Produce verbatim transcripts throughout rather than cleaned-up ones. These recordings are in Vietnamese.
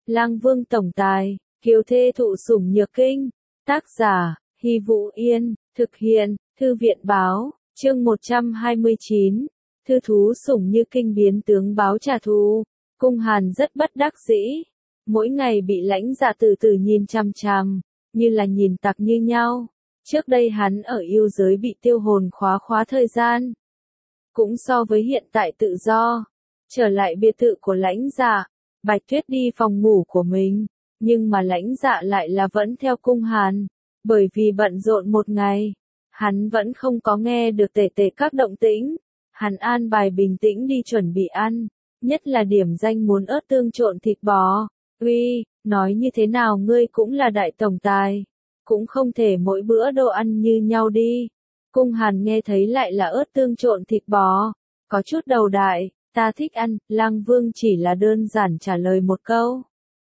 Lang Vương tổng tài, kiều thê thụ sủng nhược kinh. Tác giả, Hy Vũ Yên, thực hiện, Thư viện báo, chương một trăm hai mươi chín. Thư thú sủng như kinh biến tướng báo trả thù. Cung Hàn rất bất đắc dĩ. Mỗi ngày bị lãnh dạ từ từ nhìn chằm chằm, như là nhìn tặc như nhau. Trước đây hắn ở yêu giới bị tiêu hồn khóa khóa thời gian. Cũng so với hiện tại tự do. Trở lại biệt thự của lãnh dạ, Bạch Tuyết đi phòng ngủ của mình, nhưng mà lãnh dạ lại là vẫn theo Cung Hàn, bởi vì bận rộn một ngày, hắn vẫn không có nghe được tể tể các động tĩnh. Hắn an bài bình tĩnh đi chuẩn bị ăn, nhất là điểm danh muốn ớt tương trộn thịt bò. Uy, nói như thế nào ngươi cũng là đại tổng tài, cũng không thể mỗi bữa đồ ăn như nhau đi. Cung Hàn nghe thấy lại là ớt tương trộn thịt bò, có chút đầu đại. Ta thích ăn, Lang Vương chỉ là đơn giản trả lời một câu.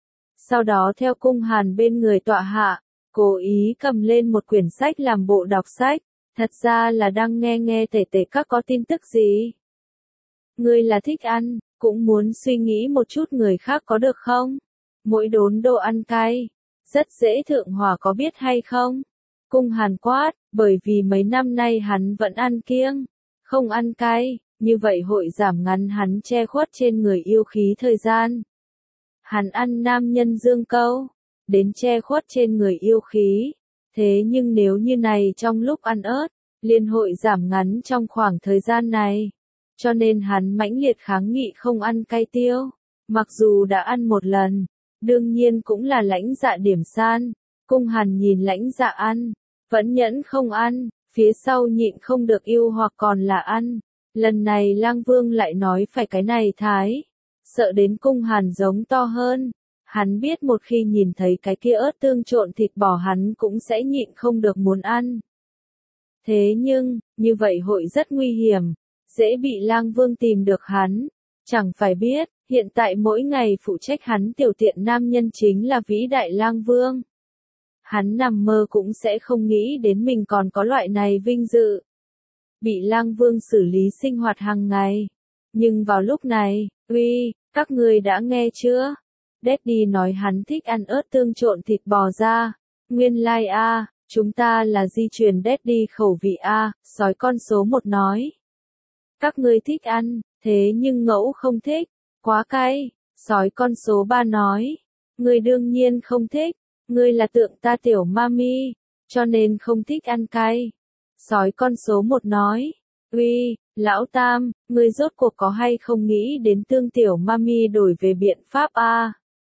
Sau đó theo Cung Hàn bên người tọa hạ, cố ý cầm lên một quyển sách làm bộ đọc sách, thật ra là đang nghe nghe tể tể các có tin tức gì. Ngươi là thích ăn, cũng muốn suy nghĩ một chút người khác có được không? Mỗi đốn đồ ăn cay, rất dễ thượng hỏa có biết hay không? Cung Hàn quát, bởi vì mấy năm nay hắn vẫn ăn kiêng, không ăn cay. Như vậy hội giảm ngắn hắn che khuất trên người yêu khí thời gian. Hắn ăn nam nhân dương câu, đến che khuất trên người yêu khí. Thế nhưng nếu như này trong lúc ăn ớt, liền hội giảm ngắn trong khoảng thời gian này. Cho nên hắn mãnh liệt kháng nghị không ăn cay tiêu. Mặc dù đã ăn một lần, đương nhiên cũng là lãnh dạ điểm san. Cung Hàn nhìn lãnh dạ ăn, vẫn nhẫn không ăn, phía sau nhịn không được yêu hoặc còn là ăn. Lần này Lang Vương lại nói phải cái này thái, sợ đến Cung Hàn giống to hơn. Hắn biết một khi nhìn thấy cái kia ớt tương trộn thịt bò hắn cũng sẽ nhịn không được muốn ăn. Thế nhưng, như vậy hội rất nguy hiểm, dễ bị Lang Vương tìm được hắn. Chẳng phải biết, hiện tại mỗi ngày phụ trách hắn tiểu tiện nam nhân chính là vĩ đại Lang Vương. Hắn nằm mơ cũng sẽ không nghĩ đến mình còn có loại này vinh dự. Bị Lang Vương xử lý sinh hoạt hàng ngày. Nhưng vào lúc này, uy, các người đã nghe chưa? Daddy nói hắn thích ăn ớt tương trộn thịt bò ra. Nguyên lai like a, chúng ta là di truyền Daddy khẩu vị a, sói con số một nói. Các ngươi thích ăn, thế nhưng ngẫu không thích, quá cay. Sói con số ba nói, ngươi đương nhiên không thích, ngươi là tượng ta tiểu mami, cho nên không thích ăn cay. Sói con số một nói, uy, lão tam, ngươi rốt cuộc có hay không nghĩ đến tương tiểu mami đổi về biện pháp a? À?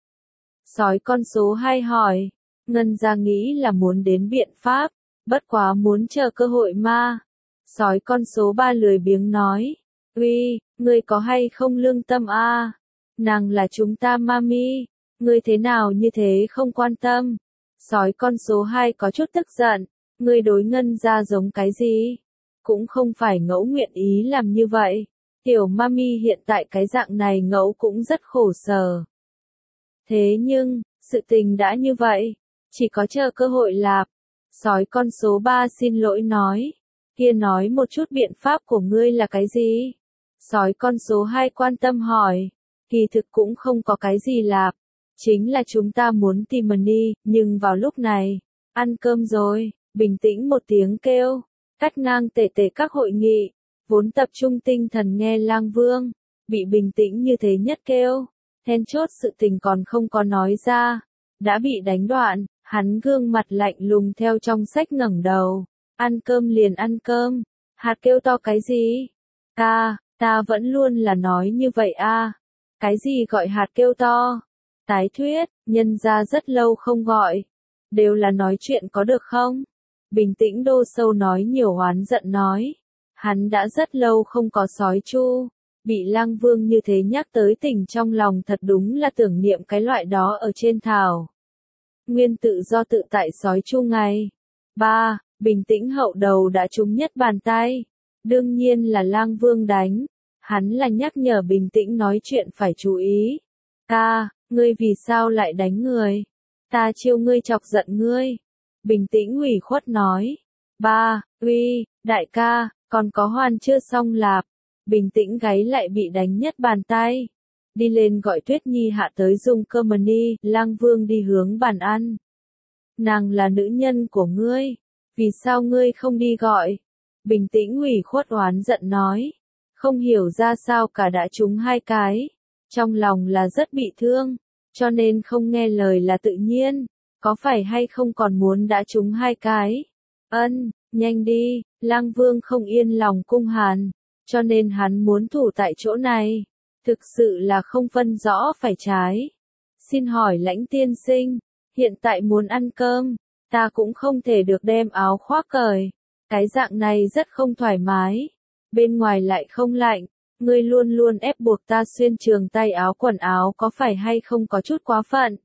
Sói con số hai hỏi, Ngân ra nghĩ là muốn đến biện pháp, bất quá muốn chờ cơ hội ma. Sói con số ba lười biếng nói, uy, ngươi có hay không lương tâm a? À? Nàng là chúng ta mami, ngươi thế nào như thế không quan tâm. Sói con số hai có chút tức giận. Ngươi đối Ngân ra giống cái gì? Cũng không phải ngẫu nguyện ý làm như vậy. Tiểu mami hiện tại cái dạng này ngẫu cũng rất khổ sở. Thế nhưng, sự tình đã như vậy, chỉ có chờ cơ hội lạp. Sói con số ba xin lỗi nói. Kia nói một chút biện pháp của ngươi là cái gì? Sói con số hai quan tâm hỏi. Kỳ thực cũng không có cái gì lạp. Chính là chúng ta muốn tìm money, nhưng vào lúc này, ăn cơm rồi. Bình tĩnh một tiếng kêu, cắt ngang tể tể các hội nghị, vốn tập trung tinh thần nghe Lang Vương, bị bình tĩnh như thế nhất kêu, then chốt sự tình còn không có nói ra, đã bị đánh đoạn, hắn gương mặt lạnh lùng theo trong sách ngẩng đầu, ăn cơm liền ăn cơm, hạt kêu to cái gì? Ta, ta vẫn luôn là nói như vậy a. À. Cái gì gọi hạt kêu to? Tái thuyết, nhân ra rất lâu không gọi, đều là nói chuyện có được không? Bình tĩnh đô sâu nói nhiều oán giận nói. Hắn đã rất lâu không có sói chu. Bị Lang Vương như thế nhắc tới tình trong lòng thật đúng là tưởng niệm cái loại đó ở trên thảo. Nguyên tự do tự tại sói chu ngày. ba. Bình tĩnh hậu đầu đã trúng nhất bàn tay. Đương nhiên là Lang Vương đánh. Hắn là nhắc nhở bình tĩnh nói chuyện phải chú ý. Ca, ngươi vì sao lại đánh người? Ta chiêu ngươi chọc giận ngươi. Bình tĩnh ủy khuất nói. Ba, uy, đại ca, còn có hoàn chưa xong lạp. Bình tĩnh gáy lại bị đánh nhất bàn tay. đi lên gọi Tuyết Nhi hạ tới dùng cơm mà đi, Lang Vương đi hướng bàn ăn. Nàng là nữ nhân của ngươi, vì sao ngươi không đi gọi? Bình tĩnh ủy khuất oán giận nói, không hiểu ra sao cả đã trúng hai cái, trong lòng là rất bị thương, cho nên không nghe lời là tự nhiên, có phải hay không còn muốn đã trúng hai cái? Ân, nhanh đi, Lang Vương không yên lòng Cung Hàn, cho nên hắn muốn thủ tại chỗ này, thực sự là không phân rõ phải trái. Xin hỏi Lãnh tiên sinh, hiện tại muốn ăn cơm, ta cũng không thể được đem áo khoác cởi, cái dạng này rất không thoải mái, bên ngoài lại không lạnh, ngươi luôn luôn ép buộc ta xuyên trường tay áo quần áo có phải hay không có chút quá phận?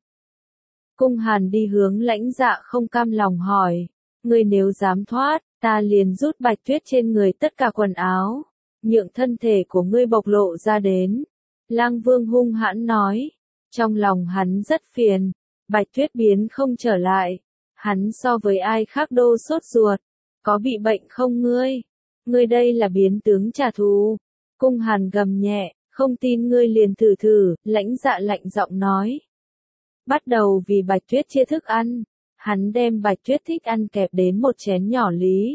Cung Hàn đi hướng Lãnh Dạ không cam lòng hỏi, ngươi nếu dám thoát, ta liền rút Bạch Tuyết trên người tất cả quần áo, nhượng thân thể của ngươi bộc lộ ra đến. Lang Vương hung hãn nói, trong lòng hắn rất phiền, Bạch Tuyết biến không trở lại, hắn so với ai khác đô sốt ruột, có bị bệnh không ngươi? Ngươi đây là biến tướng trả thù. Cung Hàn gầm nhẹ, không tin ngươi liền thử thử, Lãnh Dạ lạnh giọng nói. Bắt đầu vì Bạch Tuyết chia thức ăn, hắn đem Bạch Tuyết thích ăn kẹp đến một chén nhỏ lý.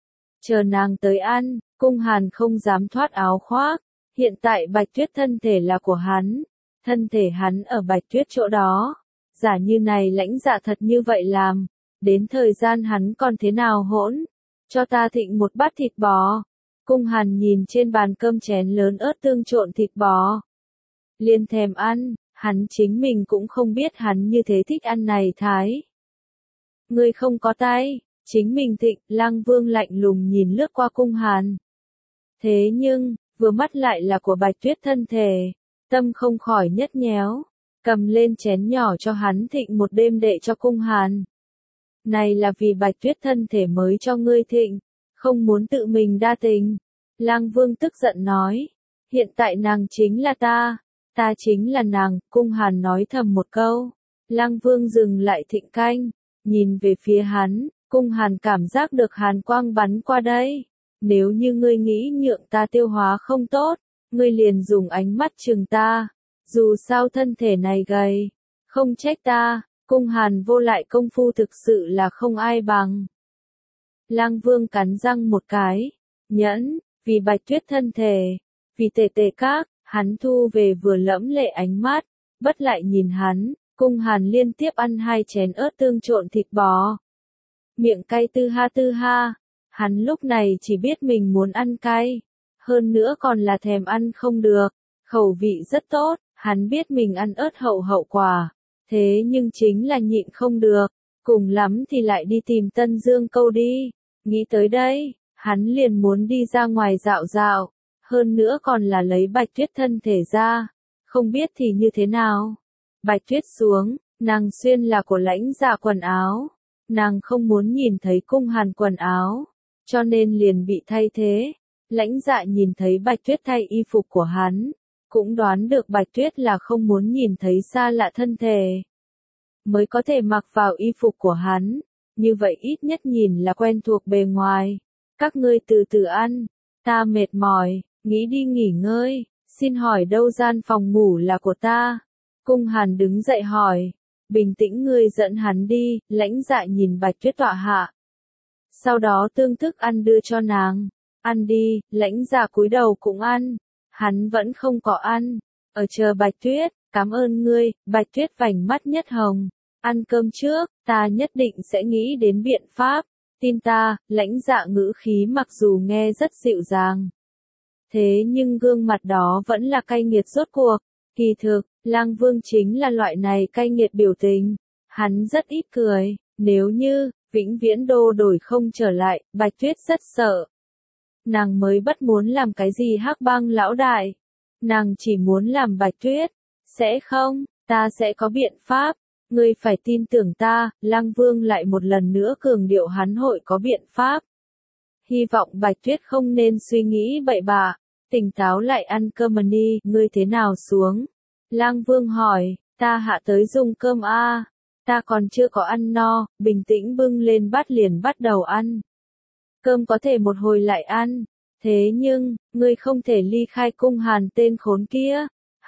Chờ nàng tới ăn, Cung Hàn không dám thoát áo khoác, hiện tại Bạch Tuyết thân thể là của hắn, thân thể hắn ở Bạch Tuyết chỗ đó, giả như này Lãnh Dạ thật như vậy làm, đến thời gian hắn còn thế nào hỗn, cho ta thịnh một bát thịt bò. Cung Hàn nhìn trên bàn cơm chén lớn ớt tương trộn thịt bò, liền thèm ăn, hắn chính mình cũng không biết hắn như thế thích ăn này thái. Ngươi không có tay, chính mình thịnh, Lang Vương lạnh lùng nhìn lướt qua Cung Hàn. Thế nhưng, vừa mắt lại là của Bạch Tuyết thân thể, tâm không khỏi nhất nhéo, cầm lên chén nhỏ cho hắn thịnh một đêm đệ cho Cung Hàn. Này là vì Bạch Tuyết thân thể mới cho ngươi thịnh, không muốn tự mình đa tình. Lang Vương tức giận nói, hiện tại nàng chính là ta, ta chính là nàng, Cung Hàn nói thầm một câu. Lang Vương dừng lại thịnh canh, nhìn về phía hắn, Cung Hàn cảm giác được hàn quang bắn qua đây. Nếu như ngươi nghĩ nhượng ta tiêu hóa không tốt, ngươi liền dùng ánh mắt chừng ta, dù sao thân thể này gầy, không trách ta, Cung Hàn vô lại công phu thực sự là không ai bằng. Lang Vương cắn răng một cái, nhẫn, vì Bạch Tuyết thân thể, vì tề tề các, hắn thu về vừa lẫm lệ ánh mắt, bất lại nhìn hắn, Cung Hàn liên tiếp ăn hai chén ớt tương trộn thịt bò. Miệng cay tư ha tư ha, hắn lúc này chỉ biết mình muốn ăn cay, hơn nữa còn là thèm ăn không được, khẩu vị rất tốt, hắn biết mình ăn ớt hậu hậu quả, thế nhưng chính là nhịn không được, cùng lắm thì lại đi tìm Tân Dương Câu đi, nghĩ tới đây, hắn liền muốn đi ra ngoài dạo dạo, hơn nữa còn là lấy Bạch Tuyết thân thể ra, không biết thì như thế nào. Bạch Tuyết xuống, nàng xuyên là của Lãnh Dạ quần áo, nàng không muốn nhìn thấy Cung Hàn quần áo, cho nên liền bị thay thế. Lãnh Dạ nhìn thấy Bạch Tuyết thay y phục của hắn, cũng đoán được Bạch Tuyết là không muốn nhìn thấy xa lạ thân thể, mới có thể mặc vào y phục của hắn, như vậy ít nhất nhìn là quen thuộc bề ngoài. Các ngươi từ từ ăn, ta mệt mỏi, nghĩ đi nghỉ ngơi, xin hỏi đâu gian phòng ngủ là của ta? Cung Hàn đứng dậy hỏi, bình tĩnh ngươi dẫn hắn đi, Lãnh Dạ nhìn Bạch Tuyết tọa hạ. Sau đó tương thức ăn đưa cho nàng, ăn đi, Lãnh Dạ cúi đầu cũng ăn, hắn vẫn không có ăn, ở chờ Bạch Tuyết, cảm ơn ngươi, Bạch Tuyết vành mắt nhất hồng, ăn cơm trước, ta nhất định sẽ nghĩ đến biện pháp, tin ta, Lãnh Dạ ngữ khí mặc dù nghe rất dịu dàng. Thế nhưng gương mặt đó vẫn là cay nghiệt rốt cuộc, kỳ thực, Lang Vương chính là loại này cay nghiệt biểu tình, hắn rất ít cười, nếu như, vĩnh viễn đô đổi không trở lại, Bạch Tuyết rất sợ. Nàng mới bất muốn làm cái gì hắc bang lão đại, nàng chỉ muốn làm Bạch Tuyết, sẽ không, ta sẽ có biện pháp, ngươi phải tin tưởng ta, Lang Vương lại một lần nữa cường điệu hắn hội có biện pháp. Hy vọng Bạch Tuyết không nên suy nghĩ bậy bạ, tỉnh táo lại ăn cơm mà đi, ngươi thế nào xuống? Lang Vương hỏi, ta hạ tới dùng cơm a, à, ta còn chưa có ăn no, bình tĩnh bưng lên bát liền bắt đầu ăn. Cơm có thể một hồi lại ăn, thế nhưng, ngươi không thể ly khai Cung Hàn tên khốn kia,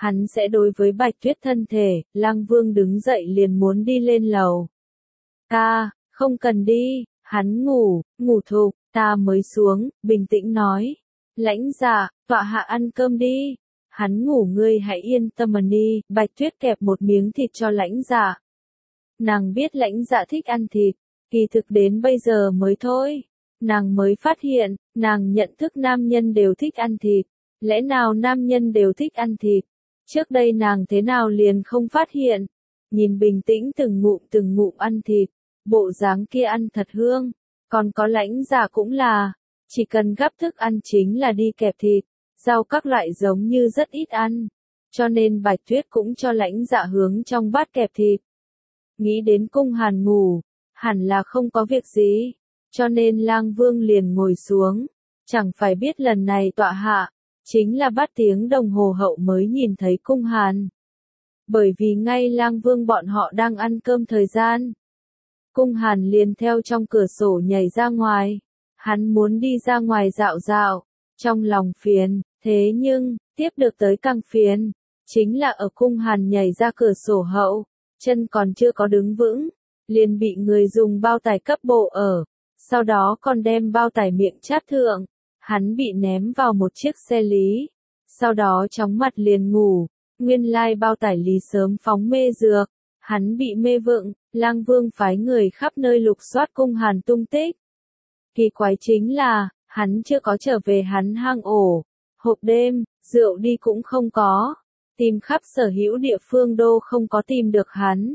hắn sẽ đối với Bạch Tuyết thân thể. Lang Vương đứng dậy liền muốn đi lên lầu. Ta, không cần đi, hắn ngủ, ngủ thục, ta mới xuống, bình tĩnh nói. Lãnh Dạ, tọa hạ ăn cơm đi. Hắn ngủ ngươi hãy yên tâm mà đi. Bạch Tuyết kẹp một miếng thịt cho Lãnh Dạ. Nàng biết Lãnh Dạ thích ăn thịt, kỳ thực đến bây giờ mới thôi. Nàng mới phát hiện, nàng nhận thức nam nhân đều thích ăn thịt. Lẽ nào nam nhân đều thích ăn thịt? Trước đây nàng thế nào liền không phát hiện. Nhìn bình tĩnh từng ngụm từng ngụm ăn thịt, bộ dáng kia ăn thật hương. Còn có Lãnh Dạ cũng là, chỉ cần gắp thức ăn chính là đi kẹp thịt, rau các loại giống như rất ít ăn. Cho nên Bạch Tuyết cũng cho Lãnh Dạ hướng trong bát kẹp thịt. Nghĩ đến Cung Hàn ngủ, hẳn là không có việc gì, cho nên Lang Vương liền ngồi xuống. Chẳng phải biết lần này tọa hạ, chính là bắt tiếng đồng hồ hậu mới nhìn thấy Cung Hàn. Bởi vì ngay Lang Vương bọn họ đang ăn cơm thời gian. Cung Hàn liền theo trong cửa sổ nhảy ra ngoài. Hắn muốn đi ra ngoài dạo dạo, trong lòng phiền, thế nhưng, tiếp được tới càng phiền. Chính là ở Cung Hàn nhảy ra cửa sổ hậu, chân còn chưa có đứng vững, liền bị người dùng bao tải cấp bộ ở. Sau đó còn đem bao tải miệng chát thượng. Hắn bị ném vào một chiếc xe lý. Sau đó chóng mặt liền ngủ. Nguyên lai bao tải lý sớm phóng mê dược. Hắn bị mê vựng. Lang Vương phái người khắp nơi lục soát Cung Hàn tung tích. Kỳ quái chính là, hắn chưa có trở về hắn hang ổ. Hộp đêm, rượu đi cũng không có. Tìm khắp sở hữu địa phương đô không có tìm được hắn.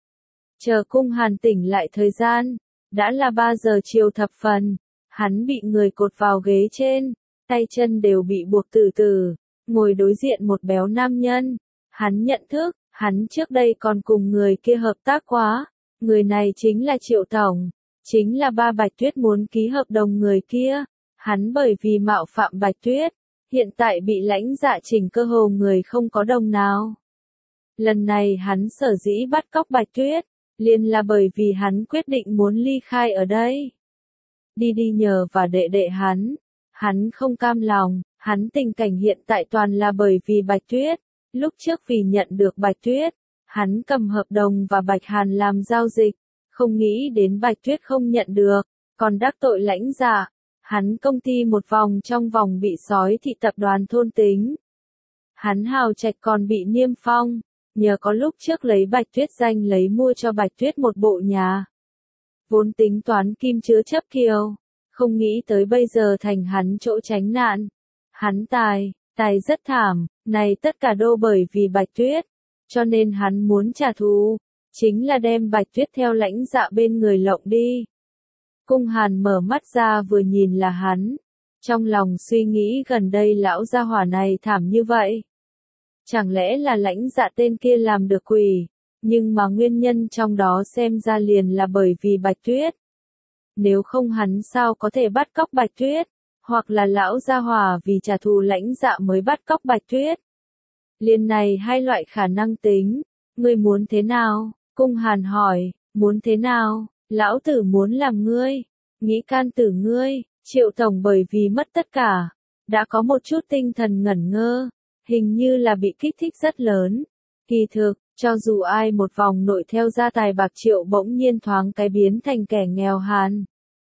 Chờ Cung Hàn tỉnh lại thời gian, đã là ba giờ chiều thập phần. Hắn bị người cột vào ghế trên, tay chân đều bị buộc từ từ, ngồi đối diện một béo nam nhân. Hắn nhận thức, hắn trước đây còn cùng người kia hợp tác quá. Người này chính là Triệu Tổng, chính là ba Bạch Tuyết muốn ký hợp đồng người kia. Hắn bởi vì mạo phạm Bạch Tuyết, hiện tại bị Lãnh Dạ chỉnh cơ hồ người không có đồng nào. Lần này hắn sở dĩ bắt cóc Bạch Tuyết, liền là bởi vì hắn quyết định muốn ly khai ở đây. Đi đi nhờ và đệ đệ hắn. Hắn không cam lòng, hắn tình cảnh hiện tại toàn là bởi vì Bạch Tuyết. Lúc trước vì nhận được Bạch Tuyết, hắn cầm hợp đồng và Bạch Hàn làm giao dịch. Không nghĩ đến Bạch Tuyết không nhận được, còn đắc tội Lãnh Dạ. Hắn công ty một vòng trong vòng bị sói thị tập đoàn thôn tính. Hắn hào trạch còn bị niêm phong, nhờ có lúc trước lấy Bạch Tuyết danh lấy mua cho Bạch Tuyết một bộ nhà. Vốn tính toán kim chứa chấp kiều, không nghĩ tới bây giờ thành hắn chỗ tránh nạn. Hắn tài, tài rất thảm, này tất cả đô bởi vì Bạch Tuyết, cho nên hắn muốn trả thù, chính là đem Bạch Tuyết theo Lãnh Dạ bên người lộng đi. Cung Hàn mở mắt ra vừa nhìn là hắn, trong lòng suy nghĩ gần đây lão gia hỏa này thảm như vậy. Chẳng lẽ là Lãnh Dạ tên kia làm được quỷ, nhưng mà nguyên nhân trong đó xem ra liền là bởi vì Bạch Tuyết. Nếu không hắn sao có thể bắt cóc Bạch Tuyết, hoặc là lão gia hỏa vì trả thù Lãnh Dạ mới bắt cóc Bạch Tuyết. Liền này hai loại khả năng tính, ngươi muốn thế nào? Cung Hàn hỏi, muốn thế nào? Lão tử muốn làm ngươi, nghĩ can tử ngươi. Triệu Tổng bởi vì mất tất cả, đã có một chút tinh thần ngẩn ngơ, hình như là bị kích thích rất lớn. Kỳ thực, cho dù ai một vòng nội theo gia tài bạc triệu bỗng nhiên thoáng cái biến thành kẻ nghèo hàn,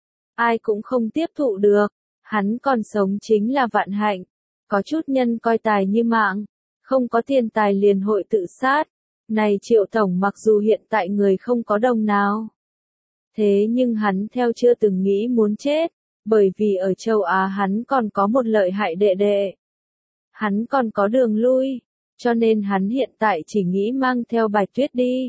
ai cũng không tiếp thụ được. Hắn còn sống chính là vạn hạnh. Có chút nhân coi tài như mạng, không có tiền tài liền hội tự sát. Này Triệu Tổng mặc dù hiện tại người không có đồng nào, thế nhưng hắn theo chưa từng nghĩ muốn chết, bởi vì ở châu Á hắn còn có một lợi hại đệ đệ. Hắn còn có đường lui, cho nên hắn hiện tại chỉ nghĩ mang theo Bạch Tuyết đi.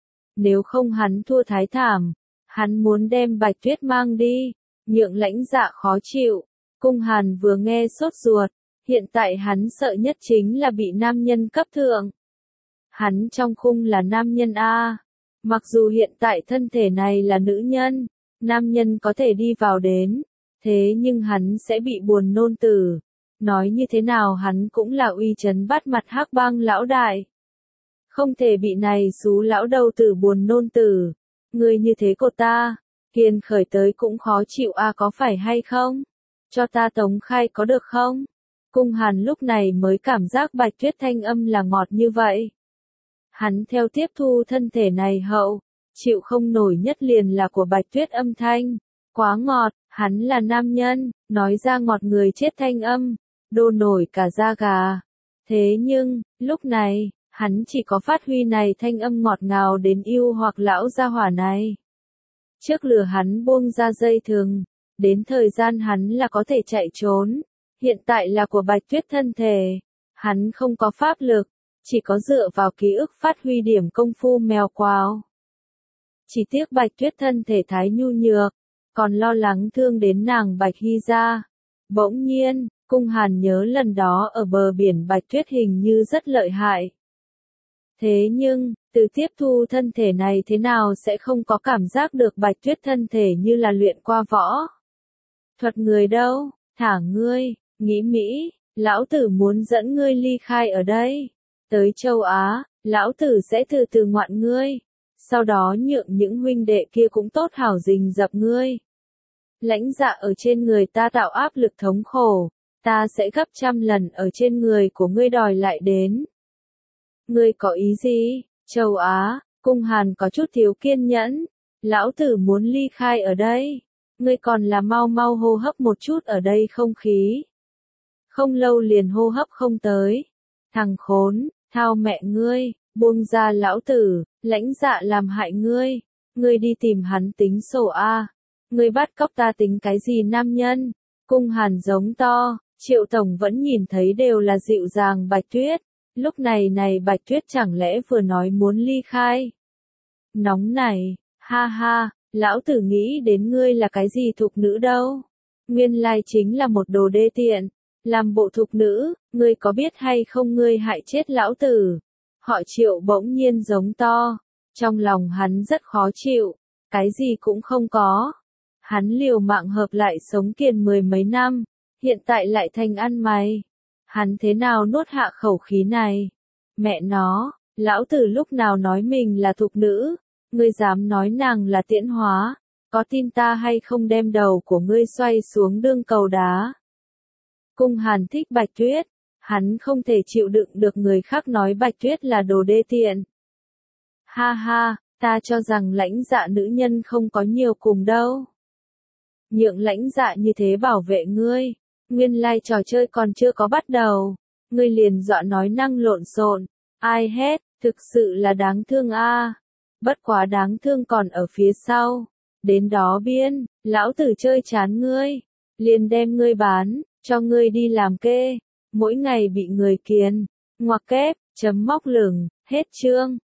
Nếu không hắn thua thái thảm, hắn muốn đem Bạch Tuyết mang đi, nhượng Lãnh Dạ khó chịu. Cung Hàn vừa nghe sốt ruột, hiện tại hắn sợ nhất chính là bị nam nhân cấp thượng. Hắn trong khung là nam nhân A. Mặc dù hiện tại thân thể này là nữ nhân, nam nhân có thể đi vào đến, thế nhưng hắn sẽ bị buồn nôn tử. Nói như thế nào hắn cũng là uy chấn bắt mặt hắc bang lão đại. Không thể bị này xú lão đầu tử buồn nôn tử. Người như thế của ta, Kiền khởi tới cũng khó chịu a có phải hay không? Cho ta tống khai có được không? Cung Hàn lúc này mới cảm giác Bạch Tuyết thanh âm là ngọt như vậy. Hắn theo tiếp thu thân thể này hậu, chịu không nổi nhất liền là của Bạch Tuyết âm thanh, quá ngọt, hắn là nam nhân, nói ra ngọt người chết thanh âm, đô nổi cả da gà. Thế nhưng, lúc này, hắn chỉ có phát huy này thanh âm ngọt ngào đến yêu hoặc lão gia hỏa này. Trước lừa hắn buông ra dây thừng, đến thời gian hắn là có thể chạy trốn, hiện tại là của Bạch Tuyết thân thể, hắn không có pháp lực, chỉ có dựa vào ký ức phát huy điểm công phu mèo quào. Chỉ tiếc Bạch Tuyết thân thể thái nhu nhược, còn lo lắng thương đến nàng Bạch Hy gia. Bỗng nhiên, Cung Hàn nhớ lần đó ở bờ biển Bạch Tuyết hình như rất lợi hại. Thế nhưng, từ tiếp thu thân thể này thế nào sẽ không có cảm giác được Bạch Tuyết thân thể như là luyện qua võ. Thuật người đâu, thả ngươi, nghĩ Mỹ, lão tử muốn dẫn ngươi ly khai ở đây. Tới châu Á, lão tử sẽ từ từ ngoạn ngươi. Sau đó nhượng những huynh đệ kia cũng tốt hảo rình dập ngươi. Lãnh Dạ ở trên người ta tạo áp lực thống khổ, ta sẽ gấp trăm lần ở trên người của ngươi đòi lại đến. Ngươi có ý gì? Châu Á, Cung Hàn có chút thiếu kiên nhẫn. Lão tử muốn ly khai ở đây. Ngươi còn là mau mau hô hấp một chút ở đây không khí. Không lâu liền hô hấp không tới. Thằng khốn, thao mẹ ngươi, buông ra lão tử, Lãnh Dạ làm hại ngươi. Ngươi đi tìm hắn tính sổ a. Ngươi bắt cóc ta tính cái gì nam nhân? Cung Hàn giống to, Triệu Tổng vẫn nhìn thấy đều là dịu dàng Bạch Tuyết. Lúc này này Bạch Tuyết chẳng lẽ vừa nói muốn ly khai? Nóng này, ha ha, lão tử nghĩ đến ngươi là cái gì thục nữ đâu? Nguyên lai chính là một đồ đê tiện, làm bộ thục nữ, ngươi có biết hay không ngươi hại chết lão tử? Họ Triệu bỗng nhiên giống to, trong lòng hắn rất khó chịu, cái gì cũng không có. Hắn liều mạng hợp lại sống kiền mười mấy năm, hiện tại lại thành ăn mày. Hắn thế nào nuốt hạ khẩu khí này? Mẹ nó, lão tử lúc nào nói mình là thục nữ? Ngươi dám nói nàng là tiễn hóa? Có tin ta hay không đem đầu của ngươi xoay xuống đương cầu đá? Cung Hàn thích Bạch Tuyết, hắn không thể chịu đựng được người khác nói Bạch Tuyết là đồ đê tiện. Ha ha, ta cho rằng Lãnh Dạ nữ nhân không có nhiều cùng đâu. Nhượng Lãnh Dạ như thế bảo vệ ngươi. Nguyên lai trò chơi còn chưa có bắt đầu, ngươi liền dọa nói năng lộn xộn, ai hết, thực sự là đáng thương a. Bất quá đáng thương còn ở phía sau, đến đó biên, lão tử chơi chán ngươi, liền đem ngươi bán, cho ngươi đi làm kê, mỗi ngày bị người kiền, ngoặc kép, chấm móc lửng, hết chương.